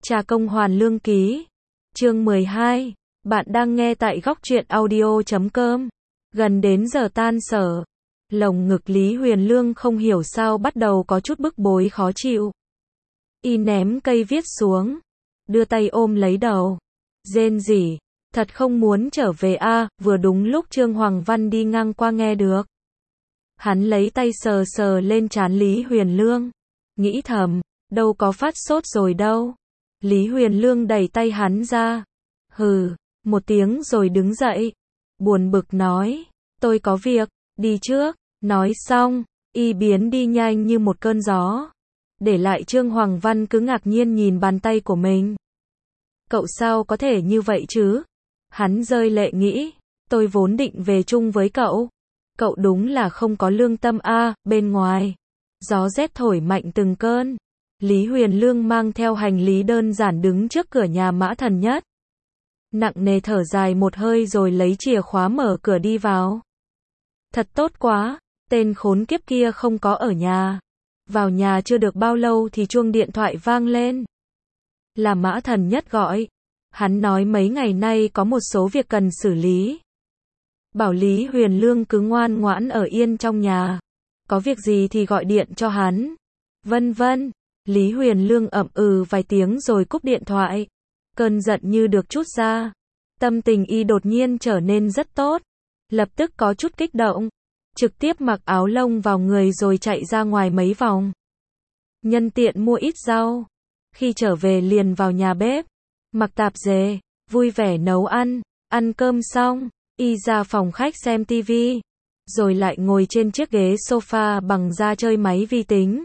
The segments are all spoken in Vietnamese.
Trà công hoàn lương ký. Chương 12. Bạn đang nghe tại góc truyện audio.com. Gần đến giờ tan sở. Lồng ngực Lý Huyền Lương không hiểu sao bắt đầu có chút bức bối khó chịu. Y ném cây viết xuống. Đưa tay ôm lấy đầu. Rên rỉ. Thật không muốn trở về a. Vừa đúng lúc Trương Hoàng Văn đi ngang qua nghe được. Hắn lấy tay sờ sờ lên trán Lý Huyền Lương. Nghĩ thầm, đâu có phát sốt rồi đâu. Lý Huyền Lương đẩy tay hắn ra. Hừ, một tiếng rồi đứng dậy. Buồn bực nói, tôi có việc, đi trước. Nói xong, y biến đi nhanh như một cơn gió. Để lại Trương Hoàng Văn cứ ngạc nhiên nhìn bàn tay của mình. Cậu sao có thể như vậy chứ? Hắn rơi lệ nghĩ, tôi vốn định về chung với cậu. Cậu đúng là không có lương tâm a. Bên ngoài, gió rét thổi mạnh từng cơn. Lý Huyền Lương mang theo hành lý đơn giản đứng trước cửa nhà Mã Thần Nhất. Nặng nề thở dài một hơi rồi lấy chìa khóa mở cửa đi vào. Thật tốt quá, tên khốn kiếp kia không có ở nhà. Vào nhà chưa được bao lâu thì chuông điện thoại vang lên. Là Mã Thần Nhất gọi. Hắn nói mấy ngày nay có một số việc cần xử lý. Bảo Lý Huyền Lương cứ ngoan ngoãn ở yên trong nhà. Có việc gì thì gọi điện cho hắn. Vân vân. Lý Huyền Lương ậm ừ vài tiếng rồi cúp điện thoại. Cơn giận như được trút ra. Tâm tình y đột nhiên trở nên rất tốt. Lập tức có chút kích động. Trực tiếp mặc áo lông vào người rồi chạy ra ngoài mấy vòng. Nhân tiện mua ít rau. Khi trở về liền vào nhà bếp. Mặc tạp dề. Vui vẻ nấu ăn. Ăn cơm xong. Y ra phòng khách xem tivi. Rồi lại ngồi trên chiếc ghế sofa bằng da chơi máy vi tính.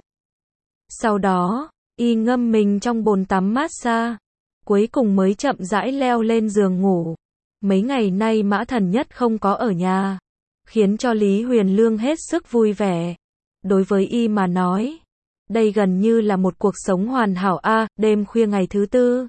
Sau đó, y ngâm mình trong bồn tắm massage. Cuối cùng mới chậm rãi leo lên giường ngủ. Mấy ngày nay Mã Thần Nhất không có ở nhà. Khiến cho Lý Huyền Lương hết sức vui vẻ. Đối với y mà nói, đây gần như là một cuộc sống hoàn hảo a. Đêm khuya ngày thứ tư,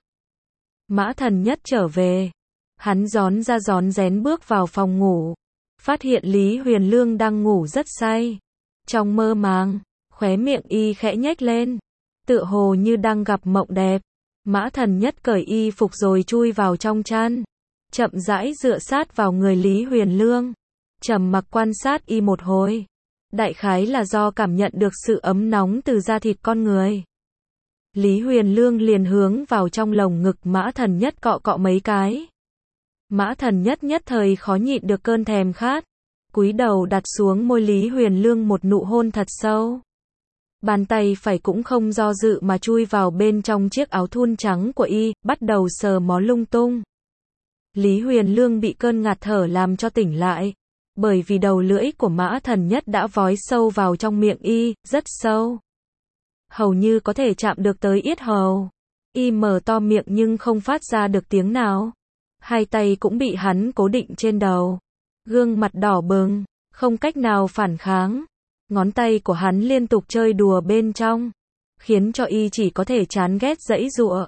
Mã Thần Nhất trở về. Hắn rón ra rón rén bước vào phòng ngủ. Phát hiện Lý Huyền Lương đang ngủ rất say. Trong mơ màng, khóe miệng y khẽ nhếch lên. Tựa hồ như đang gặp mộng đẹp. Mã Thần Nhất cởi y phục rồi chui vào trong chăn. Chậm rãi dựa sát vào người Lý Huyền Lương. Trầm mặc quan sát y một hồi. Đại khái là do cảm nhận được sự ấm nóng từ da thịt con người. Lý Huyền Lương liền hướng vào trong lồng ngực Mã Thần Nhất cọ cọ mấy cái. Mã Thần Nhất nhất thời khó nhịn được cơn thèm khát. Cúi đầu đặt xuống môi Lý Huyền Lương một nụ hôn thật sâu. Bàn tay phải cũng không do dự mà chui vào bên trong chiếc áo thun trắng của y, bắt đầu sờ mó lung tung. Lý Huyền Lương bị cơn ngạt thở làm cho tỉnh lại. Bởi vì đầu lưỡi của Mã Thần Nhất đã vói sâu vào trong miệng y, rất sâu. Hầu như có thể chạm được tới yết hầu. Y mở to miệng nhưng không phát ra được tiếng nào. Hai tay cũng bị hắn cố định trên đầu. Gương mặt đỏ bừng, không cách nào phản kháng. Ngón tay của hắn liên tục chơi đùa bên trong. Khiến cho y chỉ có thể chán ghét giãy giụa.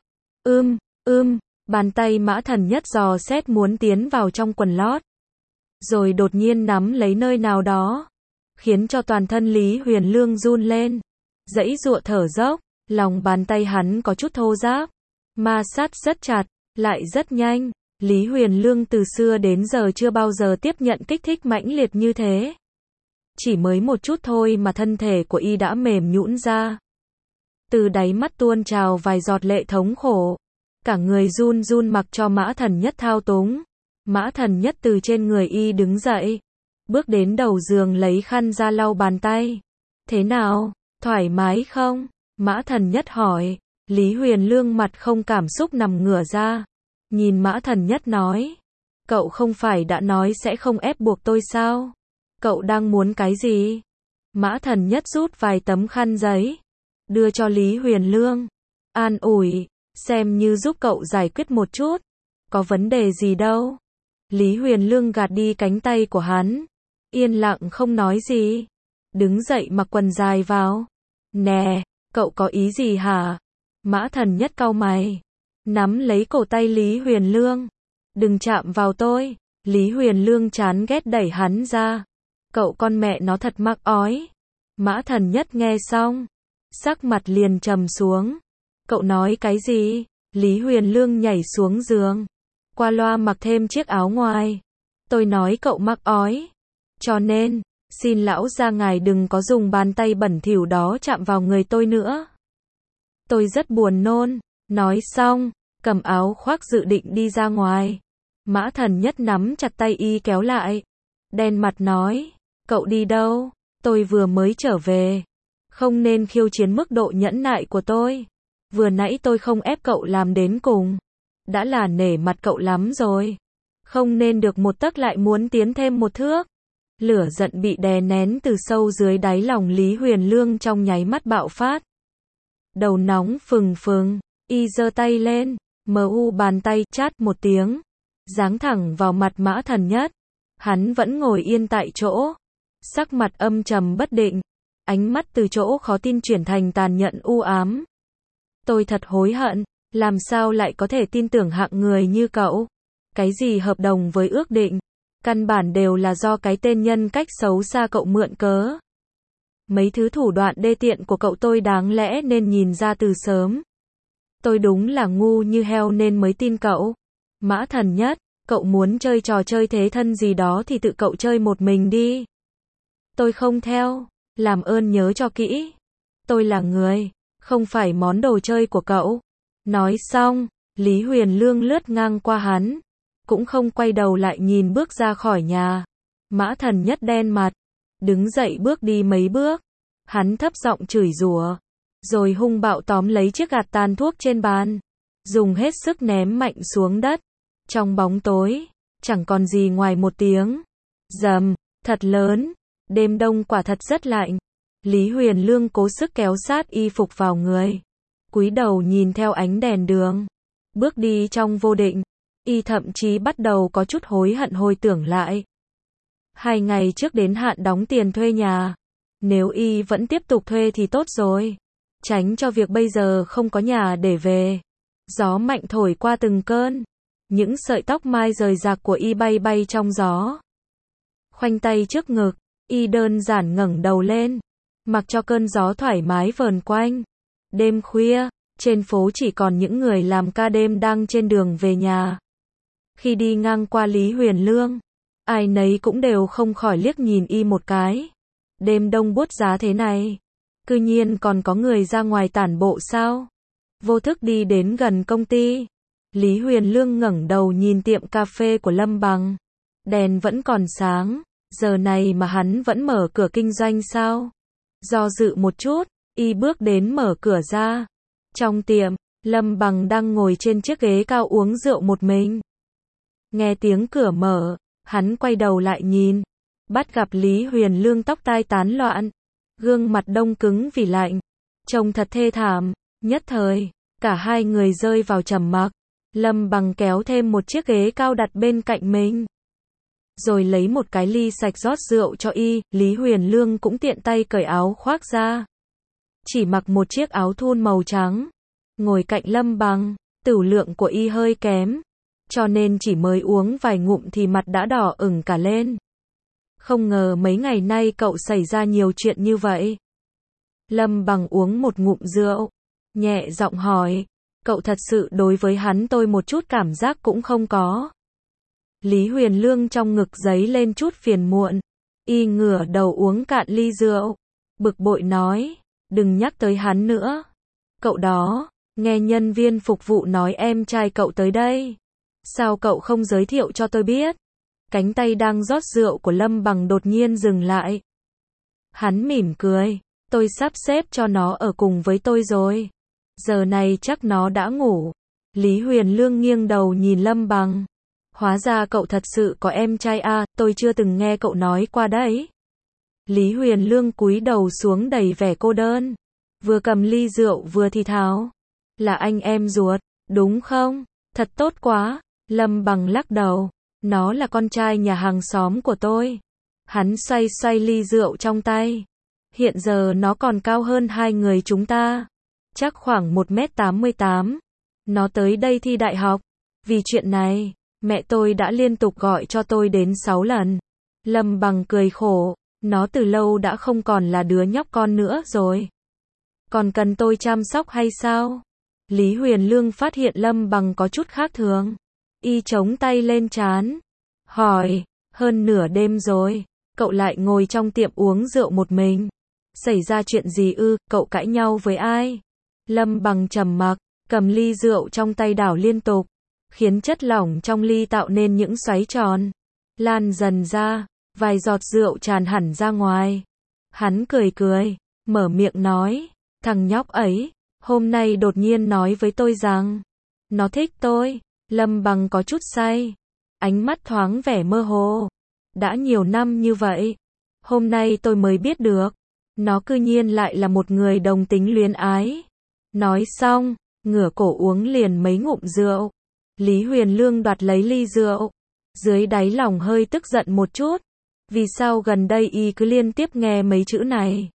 Bàn tay Mã Thần Nhất dò xét muốn tiến vào trong quần lót. Rồi đột nhiên nắm lấy nơi nào đó. Khiến cho toàn thân Lý Huyền Lương run lên. Giãy giụa thở dốc. Lòng bàn tay hắn có chút thô ráp. Ma sát rất chặt, lại rất nhanh. Lý Huyền Lương từ xưa đến giờ chưa bao giờ tiếp nhận kích thích mãnh liệt như thế. Chỉ mới một chút thôi mà thân thể của y đã mềm nhũn ra. Từ đáy mắt tuôn trào vài giọt lệ thống khổ. Cả người run run mặc cho Mã Thần Nhất thao túng. Mã Thần Nhất từ trên người y đứng dậy. Bước đến đầu giường lấy khăn ra lau bàn tay. Thế nào, thoải mái không? Mã Thần Nhất hỏi. Lý Huyền Lương mặt không cảm xúc nằm ngửa ra. Nhìn Mã Thần Nhất nói. Cậu không phải đã nói sẽ không ép buộc tôi sao? Cậu đang muốn cái gì? Mã Thần Nhất rút vài tấm khăn giấy. Đưa cho Lý Huyền Lương. An ủi. Xem như giúp cậu giải quyết một chút. Có vấn đề gì đâu. Lý Huyền Lương gạt đi cánh tay của hắn. Yên lặng không nói gì. Đứng dậy mặc quần dài vào. Nè, cậu có ý gì hả? Mã Thần Nhất cau mày. Nắm lấy cổ tay Lý Huyền Lương. Đừng chạm vào tôi. Lý Huyền Lương chán ghét đẩy hắn ra. Cậu con mẹ nó thật mắc ói. Mã Thần Nhất nghe xong. Sắc mặt liền trầm xuống. Cậu nói cái gì? Lý Huyền Lương nhảy xuống giường, qua loa mặc thêm chiếc áo ngoài. Tôi nói cậu mắc ói, cho nên, xin lão gia ngài đừng có dùng bàn tay bẩn thỉu đó chạm vào người tôi nữa. Tôi rất buồn nôn, nói xong, cầm áo khoác dự định đi ra ngoài. Mã Thần Nhất nắm chặt tay y kéo lại, đen mặt nói, cậu đi đâu? Tôi vừa mới trở về, không nên khiêu chiến mức độ nhẫn nại của tôi. Vừa nãy tôi không ép cậu làm đến cùng, đã là nể mặt cậu lắm rồi. Không nên được một tấc lại muốn tiến thêm một thước. Lửa giận bị đè nén từ sâu dưới đáy lòng Lý Huyền Lương trong nháy mắt bạo phát. Đầu nóng phừng phừng, y giơ tay lên, bàn tay chát một tiếng, giáng thẳng vào mặt Mã Thần Nhất. Hắn vẫn ngồi yên tại chỗ, sắc mặt âm trầm bất định, ánh mắt từ chỗ khó tin chuyển thành tàn nhẫn u ám. Tôi thật hối hận, làm sao lại có thể tin tưởng hạng người như cậu? Cái gì hợp đồng với ước định, căn bản đều là do cái tên nhân cách xấu xa cậu mượn cớ. Mấy thứ thủ đoạn đê tiện của cậu tôi đáng lẽ nên nhìn ra từ sớm. Tôi đúng là ngu như heo nên mới tin cậu. Mã Thần Nhất, cậu muốn chơi trò chơi thế thân gì đó thì tự cậu chơi một mình đi. Tôi không theo, làm ơn nhớ cho kỹ. Tôi là người, không phải món đồ chơi của cậu. Nói xong, Lý Huyền Lương lướt ngang qua hắn, cũng không quay đầu lại nhìn bước ra khỏi nhà. Mã Thần Nhất đen mặt, đứng dậy bước đi mấy bước. Hắn thấp giọng chửi rủa, rồi hung bạo tóm lấy chiếc gạt tàn thuốc trên bàn, dùng hết sức ném mạnh xuống đất. Trong bóng tối, chẳng còn gì ngoài một tiếng rầm thật lớn. Đêm đông quả thật rất lạnh. Lý Huyền Lương cố sức kéo sát y phục vào người, cúi đầu nhìn theo ánh đèn đường, bước đi trong vô định. Y thậm chí bắt đầu có chút hối hận hồi tưởng lại. 2 ngày trước đến hạn đóng tiền thuê nhà. Nếu y vẫn tiếp tục thuê thì tốt rồi, tránh cho việc bây giờ không có nhà để về. Gió mạnh thổi qua từng cơn, những sợi tóc mai rời rạc của y bay bay trong gió. Khoanh tay trước ngực, y đơn giản ngẩng đầu lên, mặc cho cơn gió thoải mái vờn quanh. Đêm khuya, trên phố chỉ còn những người làm ca đêm đang trên đường về nhà. Khi đi ngang qua Lý Huyền Lương, ai nấy cũng đều không khỏi liếc nhìn y một cái. Đêm đông buốt giá thế này, cư nhiên còn có người ra ngoài tản bộ sao? Vô thức đi đến gần công ty, Lý Huyền Lương ngẩng đầu nhìn tiệm cà phê của Lâm Bằng. Đèn vẫn còn sáng, giờ này mà hắn vẫn mở cửa kinh doanh sao? Do dự một chút, y bước đến mở cửa ra. Trong tiệm, Lâm Bằng đang ngồi trên chiếc ghế cao uống rượu một mình. Nghe tiếng cửa mở, hắn quay đầu lại nhìn, bắt gặp Lý Huyền Lương tóc tai tán loạn, gương mặt đông cứng vì lạnh, trông thật thê thảm. Nhất thời, cả hai người rơi vào trầm mặc. Lâm Bằng kéo thêm một chiếc ghế cao đặt bên cạnh mình, rồi lấy một cái ly sạch rót rượu cho y. Lý Huyền Lương cũng tiện tay cởi áo khoác ra, chỉ mặc một chiếc áo thun màu trắng, ngồi cạnh Lâm Bằng. Tửu lượng của y hơi kém, cho nên chỉ mới uống vài ngụm thì mặt đã đỏ ửng cả lên. Không ngờ mấy ngày nay cậu xảy ra nhiều chuyện như vậy. Lâm Bằng uống một ngụm rượu, nhẹ giọng hỏi, cậu thật sự đối với hắn tôi một chút cảm giác cũng không có? Lý Huyền Lương trong ngực giấy lên chút phiền muộn, y ngửa đầu uống cạn ly rượu, bực bội nói, đừng nhắc tới hắn nữa. Cậu đó, nghe nhân viên phục vụ nói em trai cậu tới đây. Sao cậu không giới thiệu cho tôi biết? Cánh tay đang rót rượu của Lâm Bằng đột nhiên dừng lại. Hắn mỉm cười, tôi sắp xếp cho nó ở cùng với tôi rồi. Giờ này chắc nó đã ngủ. Lý Huyền Lương nghiêng đầu nhìn Lâm Bằng. Hóa ra cậu thật sự có em trai à, tôi chưa từng nghe cậu nói qua đấy. Lý Huyền Lương cúi đầu xuống đầy vẻ cô đơn, vừa cầm ly rượu vừa thì thào, là anh em ruột, đúng không? Thật tốt quá. Lâm Bằng lắc đầu, nó là con trai nhà hàng xóm của tôi. Hắn xoay xoay ly rượu trong tay. Hiện giờ nó còn cao hơn hai người chúng ta, chắc khoảng 1m88. Nó tới đây thi đại học. Vì chuyện này, mẹ tôi đã liên tục gọi cho tôi đến 6 lần. Lâm Bằng cười khổ, nó từ lâu đã không còn là đứa nhóc con nữa rồi. Còn cần tôi chăm sóc hay sao? Lý Huyền Lương phát hiện Lâm Bằng có chút khác thường. Y chống tay lên trán, hỏi, hơn nửa đêm rồi, cậu lại ngồi trong tiệm uống rượu một mình. Xảy ra chuyện gì ư, cậu cãi nhau với ai? Lâm Bằng trầm mặc, cầm ly rượu trong tay đảo liên tục, khiến chất lỏng trong ly tạo nên những xoáy tròn, lan dần ra, vài giọt rượu tràn hẳn ra ngoài. Hắn cười cười, mở miệng nói, thằng nhóc ấy, hôm nay đột nhiên nói với tôi rằng, nó thích tôi. Lâm Bằng có chút say, ánh mắt thoáng vẻ mơ hồ. Đã nhiều năm như vậy, hôm nay tôi mới biết được, nó cư nhiên lại là một người đồng tính luyến ái. Nói xong, ngửa cổ uống liền mấy ngụm rượu. Lý Huyền Lương đoạt lấy ly rượu, dưới đáy lòng hơi tức giận một chút. Vì sao gần đây y cứ liên tiếp nghe mấy chữ này?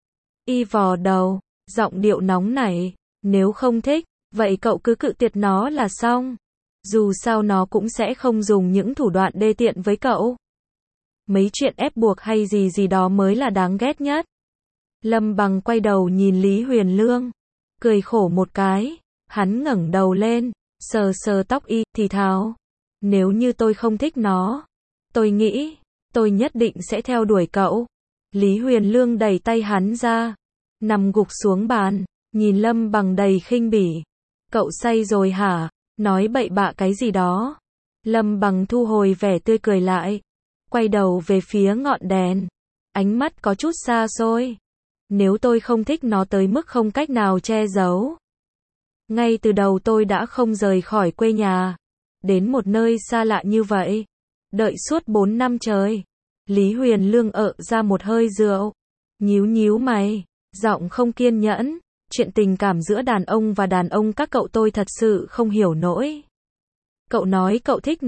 Y vò đầu, giọng điệu nóng nảy, nếu không thích, vậy cậu cứ cự tuyệt nó là xong. Dù sao nó cũng sẽ không dùng những thủ đoạn đê tiện với cậu. Mấy chuyện ép buộc hay gì gì đó mới là đáng ghét nhất. Lâm Bằng quay đầu nhìn Lý Huyền Lương, cười khổ một cái. Hắn ngẩng đầu lên, sờ sờ tóc y, thì thào, nếu như tôi không thích nó, tôi nghĩ, tôi nhất định sẽ theo đuổi cậu. Lý Huyền Lương đẩy tay hắn ra, nằm gục xuống bàn, nhìn Lâm Bằng đầy khinh bỉ. Cậu say rồi hả? Nói bậy bạ cái gì đó. Lâm Bằng thu hồi vẻ tươi cười lại, quay đầu về phía ngọn đèn, ánh mắt có chút xa xôi. Nếu tôi không thích nó tới mức không cách nào che giấu, ngay từ đầu tôi đã không rời khỏi quê nhà, đến một nơi xa lạ như vậy, đợi suốt 4 năm trời. Lý Huyền Lương ra một hơi rượu, nhíu nhíu mày, giọng không kiên nhẫn, chuyện tình cảm giữa đàn ông và đàn ông các cậu tôi thật sự không hiểu nổi. Cậu nói cậu thích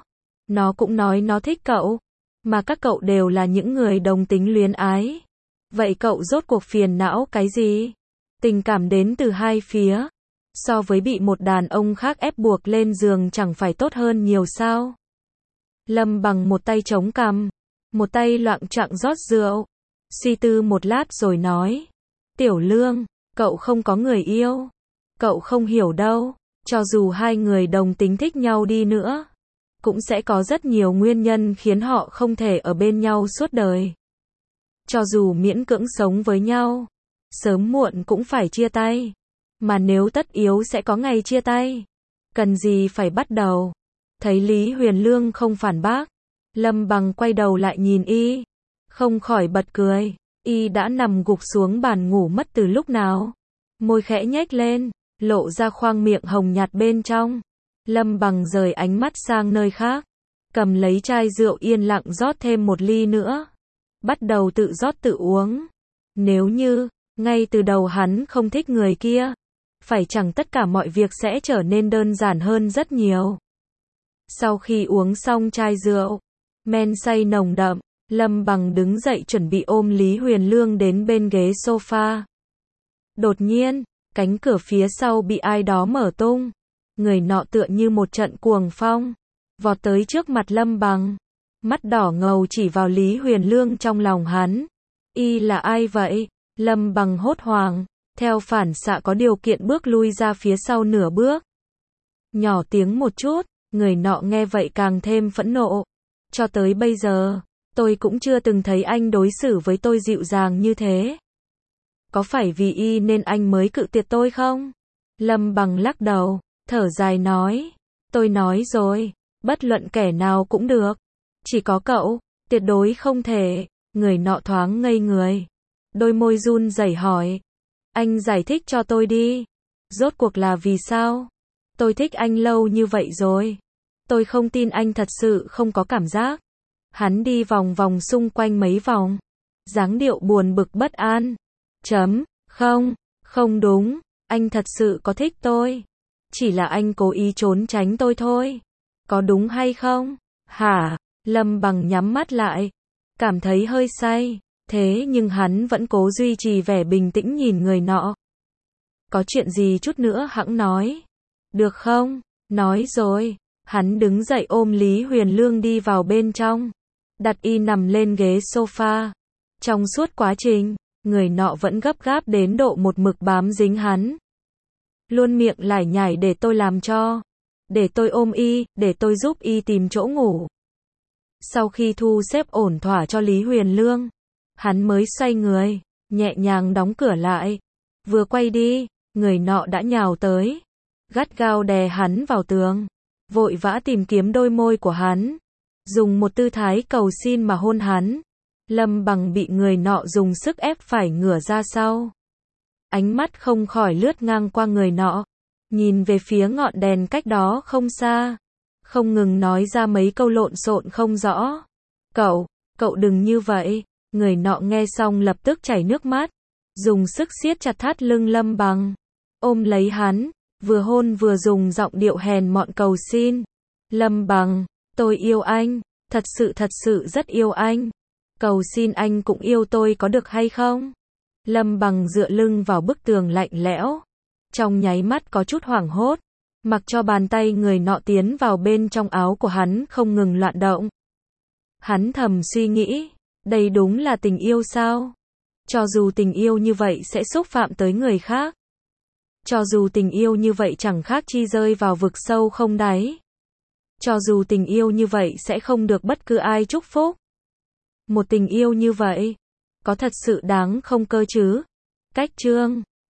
nó cũng nói nó thích cậu, mà các cậu đều là những người đồng tính luyến ái. Vậy cậu rốt cuộc phiền não cái gì? Tình cảm đến từ hai phía, so với bị một đàn ông khác ép buộc lên giường chẳng phải tốt hơn nhiều sao? Lâm Bằng một tay chống cằm, một tay loạng choạng rót rượu, suy tư một lát rồi nói, Tiểu Lương, cậu không có người yêu, cậu không hiểu đâu, cho dù hai người đồng tính thích nhau đi nữa, cũng sẽ có rất nhiều nguyên nhân khiến họ không thể ở bên nhau suốt đời. Cho dù miễn cưỡng sống với nhau, sớm muộn cũng phải chia tay, mà nếu tất yếu sẽ có ngày chia tay. Cần gì phải bắt đầu? Thấy Lý Huyền Lương không phản bác, Lâm Bằng quay đầu lại nhìn y, không khỏi bật cười. Y đã nằm gục xuống bàn ngủ mất từ lúc nào. Môi khẽ nhếch lên, lộ ra khoang miệng hồng nhạt bên trong. Lâm Bằng rời ánh mắt sang nơi khác, cầm lấy chai rượu yên lặng rót thêm một ly nữa, bắt đầu tự rót tự uống. Nếu như, ngay từ đầu hắn không thích người kia, phải chẳng tất cả mọi việc sẽ trở nên đơn giản hơn rất nhiều. Sau khi uống xong chai rượu, men say nồng đậm, Lâm Bằng đứng dậy chuẩn bị ôm Lý Huyền Lương đến bên ghế sofa. Đột nhiên, cánh cửa phía sau bị ai đó mở tung. Người nọ tựa như một trận cuồng phong, vọt tới trước mặt Lâm Bằng. Mắt đỏ ngầu chỉ vào Lý Huyền Lương trong lòng hắn. Y là ai vậy? Lâm Bằng hốt hoảng, theo phản xạ có điều kiện bước lui ra phía sau nửa bước. Nhỏ tiếng một chút, người nọ nghe vậy càng thêm phẫn nộ. Cho tới bây giờ, tôi cũng chưa từng thấy anh đối xử với tôi dịu dàng như thế. Có phải vì y nên anh mới cự tuyệt tôi không? Lâm Bằng lắc đầu, thở dài nói. Tôi nói rồi, bất luận kẻ nào cũng được. Chỉ có cậu, tuyệt đối không thể. Người nọ thoáng ngây người. Đôi môi run rẩy hỏi. Anh giải thích cho tôi đi. Rốt cuộc là vì sao? Tôi thích anh lâu như vậy rồi. Tôi không tin anh thật sự không có cảm giác. Hắn đi vòng vòng xung quanh mấy vòng, dáng điệu buồn bực bất an. Không đúng, anh thật sự có thích tôi. Chỉ là anh cố ý trốn tránh tôi thôi. Có đúng hay không? Hả? Lâm Bằng nhắm mắt lại, cảm thấy hơi say. Thế nhưng hắn vẫn cố duy trì vẻ bình tĩnh nhìn người nọ. Có chuyện gì chút nữa hẵng nói. Được không? Nói rồi. Hắn đứng dậy ôm Lý Huyền Lương đi vào bên trong, đặt y nằm lên ghế sofa. Trong suốt quá trình, người nọ vẫn gấp gáp đến độ một mực bám dính hắn. luôn miệng lải nhải để tôi làm cho, để tôi ôm y, để tôi giúp y tìm chỗ ngủ. Sau khi thu xếp ổn thỏa cho Lý Huyền Lương, hắn mới xoay người, nhẹ nhàng đóng cửa lại. Vừa quay đi, người nọ đã nhào tới, gắt gao đè hắn vào tường, vội vã tìm kiếm đôi môi của hắn, dùng một tư thái cầu xin mà hôn hắn. Lâm Bằng bị người nọ dùng sức ép phải ngửa ra sau. Ánh mắt không khỏi lướt ngang qua người nọ, nhìn về phía ngọn đèn cách đó không xa, không ngừng nói ra mấy câu lộn xộn không rõ. Cậu đừng như vậy. Người nọ nghe xong lập tức chảy nước mắt, dùng sức siết chặt thắt lưng Lâm Bằng, ôm lấy hắn, vừa hôn vừa dùng giọng điệu hèn mọn cầu xin. Lâm Bằng, tôi yêu anh, thật sự rất yêu anh. Cầu xin anh cũng yêu tôi có được hay không? Lâm Bằng dựa lưng vào bức tường lạnh lẽo, trong nháy mắt có chút hoảng hốt, mặc cho bàn tay người nọ tiến vào bên trong áo của hắn không ngừng loạn động. Hắn thầm suy nghĩ, đây đúng là tình yêu sao? Cho dù tình yêu như vậy sẽ xúc phạm tới người khác, cho dù tình yêu như vậy chẳng khác chi rơi vào vực sâu không đáy, cho dù tình yêu như vậy sẽ không được bất cứ ai chúc phúc. Một tình yêu như vậy, có thật sự đáng không cơ chứ? Cách chương